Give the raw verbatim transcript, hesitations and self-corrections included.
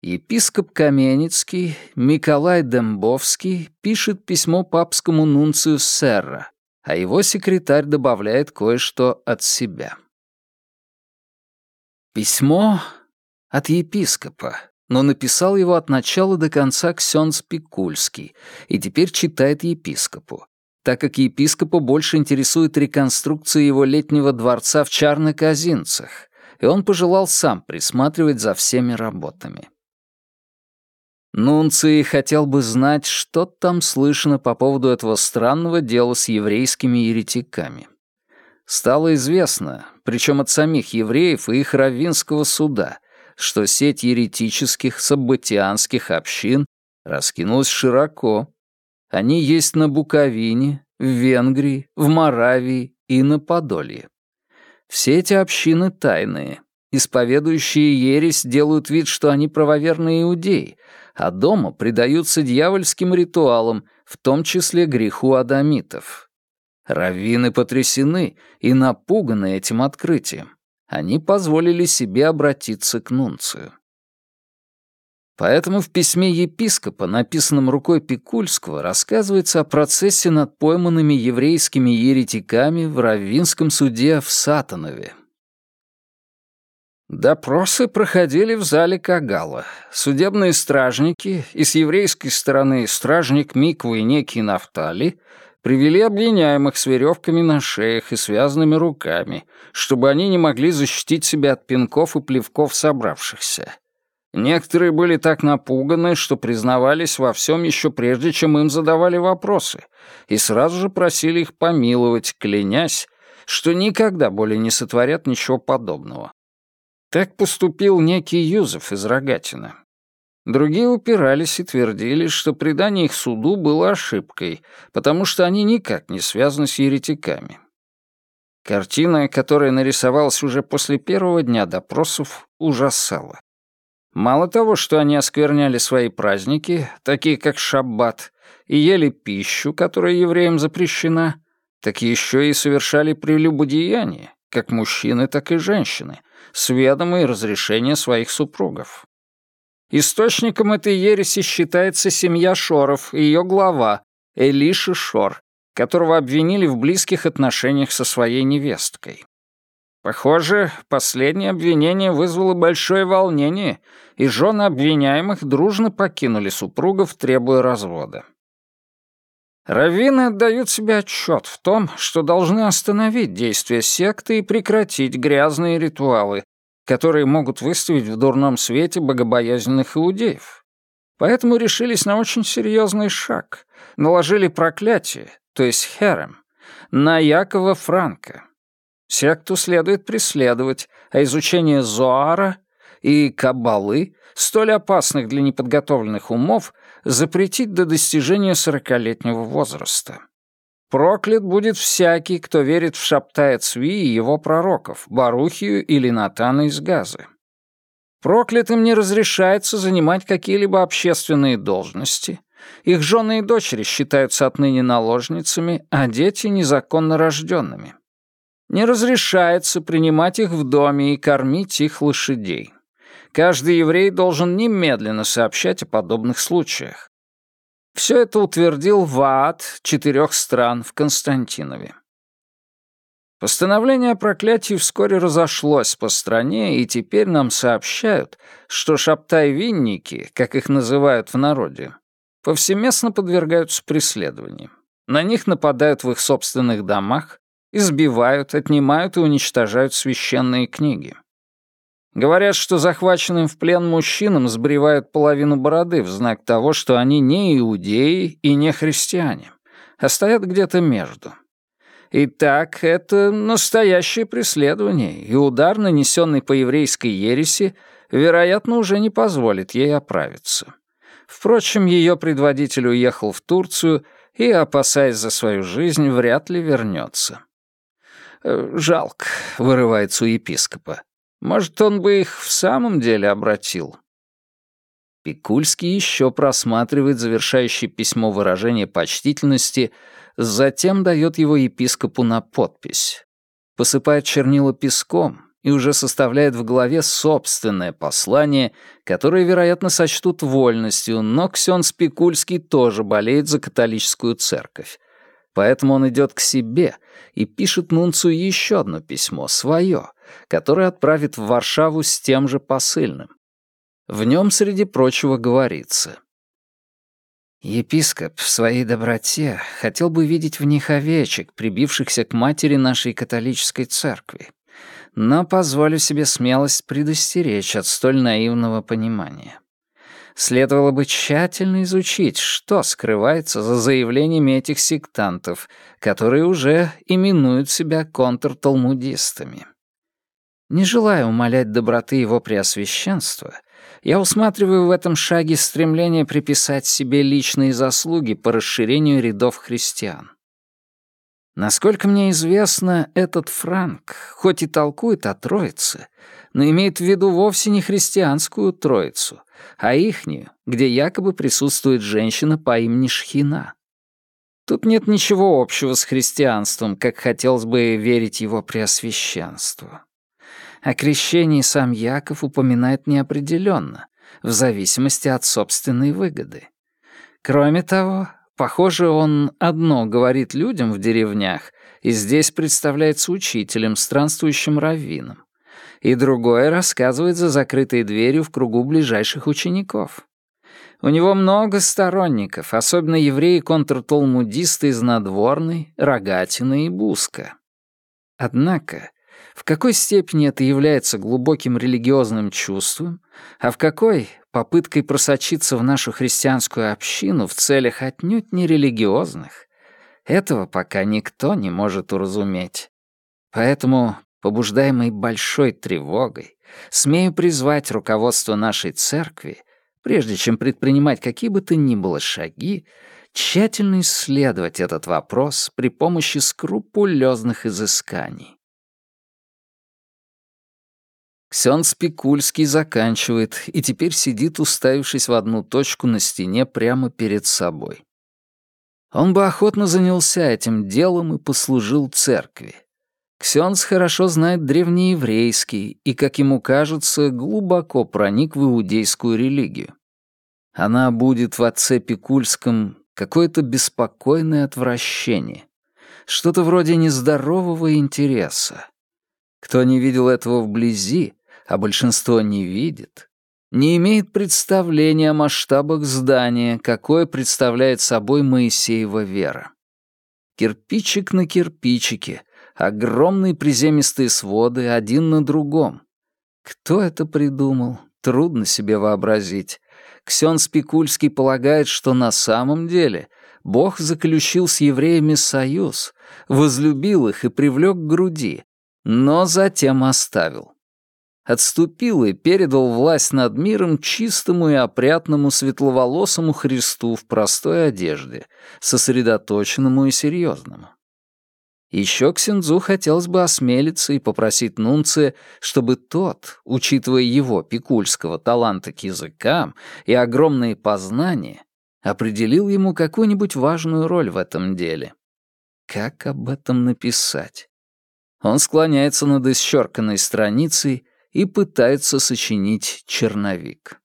Епископ Каменецкий, Миколай Дембовский, пишет письмо папскому нунцию Серра, а его секретарь добавляет кое-что от себя. Письмо от епископа, но написал его от начала до конца ксёндз Пикульский, и теперь читает епископу, так как епископа больше интересует реконструкция его летнего дворца в Чарно-Казинцах, и он пожелал сам присматривать за всеми работами. Нунций хотел бы знать, что там слышно по поводу этого странного дела с еврейскими еретиками. Стало известно, причем от самих евреев и их раввинского суда, что сеть еретических саббатианских общин раскинулась широко. Они есть на Буковине, в Венгрии, в Моравии и на Подолье. Все эти общины тайные. Исповедующие ересь делают вид, что они правоверные иудеи, а дома предаются дьявольским ритуалам, в том числе греху адамитов. Раввины потрясены и напуганы этим открытием. Они позволили себе обратиться к нунцию. Поэтому в письме епископа, написанном рукой Пикульского, рассказывается о процессе над пойманными еврейскими еретиками в раввинском суде в Сатанове. Допросы проходили в зале Кагала. Судебные стражники, и с еврейской стороны стражник Миквы и некий Нафтали, привели обвиняемых с веревками на шеях и связанными руками, чтобы они не могли защитить себя от пинков и плевков собравшихся. Некоторые были так напуганы, что признавались во всем еще прежде, чем им задавали вопросы, и сразу же просили их помиловать, клянясь, что никогда более не сотворят ничего подобного. Так поступил некий Юзеф из Рогатина. Другие упирались и твердили, что предание их суду было ошибкой, потому что они никак не связаны с еретиками. Картина, которая нарисовалась уже после первого дня допросов, ужасала. Мало того, что они оскверняли свои праздники, такие как Шаббат, и ели пищу, которая евреям запрещена, так еще и совершали прелюбодеяние, как мужчины, так и женщины, с ведома и разрешения своих супругов. Источником этой ереси считается семья Шоров и ее глава, Элиша Шор, которого обвинили в близких отношениях со своей невесткой. Похоже, последнее обвинение вызвало большое волнение, и жены обвиняемых дружно покинули супругов, требуя развода. Раввины отдают себе отчет в том, что должны остановить действия секты и прекратить грязные ритуалы, которые могут выставить в дурном свете богобоязненных иудеев. Поэтому решились на очень серьезный шаг. Наложили проклятие, то есть херем, на Якова Франка. Секту следует преследовать, а изучение Зоара и Каббалы, столь опасных для неподготовленных умов, запретить до достижения сорокалетнего возраста. Проклят будет всякий, кто верит в Шабтай Цви и его пророков, Барухию или Натана из Газы. Проклятым не разрешается занимать какие-либо общественные должности. Их жены и дочери считаются отныне наложницами, а дети — незаконно рожденными. Не разрешается принимать их в доме и кормить их лошадей. Каждый еврей должен немедленно сообщать о подобных случаях. Все это утвердил Ваат четырех стран в Константинове. Постановление о проклятии вскоре разошлось по стране, и теперь нам сообщают, что шабтай-винники, как их называют в народе, повсеместно подвергаются преследованию. На них нападают в их собственных домах, избивают, отнимают и уничтожают священные книги. Говорят, что захваченным в плен мужчинам сбривают половину бороды в знак того, что они не иудеи и не христиане, а стоят где-то между. Итак, это настоящее преследование, и удар, нанесенный по еврейской ереси, вероятно, уже не позволит ей оправиться. Впрочем, ее предводитель уехал в Турцию и, опасаясь за свою жизнь, вряд ли вернется. «Жалко», — вырывается у епископа. «Может, он бы их в самом деле обратил?» Пикульский еще просматривает завершающее письмо выражение почтительности, затем дает его епископу на подпись. Посыпает чернила песком и уже составляет в голове собственное послание, которое, вероятно, сочтут вольностью, но Ксенц Пикульский тоже болеет за католическую церковь. Поэтому он идет к себе и пишет нунцию еще одно письмо, свое, которое отправит в Варшаву с тем же посыльным. В нем, среди прочего, говорится: «Епископ в своей доброте хотел бы видеть в них овечек, прибившихся к матери нашей католической церкви, но позволю себе смелость предостеречь от столь наивного понимания. Следовало бы тщательно изучить, что скрывается за заявлениями этих сектантов, которые уже именуют себя контрталмудистами. Не желая умалять доброты его преосвященства, я усматриваю в этом шаге стремление приписать себе личные заслуги по расширению рядов христиан. Насколько мне известно, этот Франк, хоть и толкует о Троице, но имеет в виду вовсе не христианскую Троицу, а ихнюю, где якобы присутствует женщина по имени Шхина. Тут нет ничего общего с христианством, как хотелось бы верить его преосвященству. О крещении сам Яков упоминает неопределенно, в зависимости от собственной выгоды. Кроме того, похоже, он одно говорит людям в деревнях и здесь представляется учителем, странствующим раввином, и другое рассказывает за закрытой дверью в кругу ближайших учеников. У него много сторонников, особенно евреи-контрталмудисты из Надворной, Рогатины и Буска. Однако, в какой степени это является глубоким религиозным чувством, а в какой — попыткой просочиться в нашу христианскую общину в целях отнюдь не религиозных, этого пока никто не может уразуметь. Поэтому, побуждаемый большой тревогой, смею призвать руководство нашей церкви, прежде чем предпринимать какие бы то ни было шаги, тщательно исследовать этот вопрос при помощи скрупулезных изысканий. Ксенц Пикульский заканчивает и теперь сидит, уставившись в одну точку на стене прямо перед собой. Он бы охотно занялся этим делом и послужил церкви. Ксенц хорошо знает древнееврейский и, как ему кажется, глубоко проник в иудейскую религию. Она будет в отце Пикульском какое-то беспокойное отвращение, что-то вроде нездорового интереса. Кто не видел этого вблизи, а большинство не видит, не имеет представления о масштабах здания, какое представляет собой Моисеева вера. Кирпичик на кирпичике, огромные приземистые своды один на другом. Кто это придумал, трудно себе вообразить. Ксенц Пикульский полагает, что на самом деле Бог заключил с евреями союз, возлюбил их и привлек к груди, но затем оставил. Отступил и передал власть над миром чистому и опрятному светловолосому Христу в простой одежде, сосредоточенному и серьезному. Еще ксензу хотелось бы осмелиться и попросить нунция, чтобы тот, учитывая его пикульского таланта к языкам и огромные познания, определил ему какую-нибудь важную роль в этом деле. Как об этом написать? Он склоняется над исчерканной страницей и пытается сочинить черновик.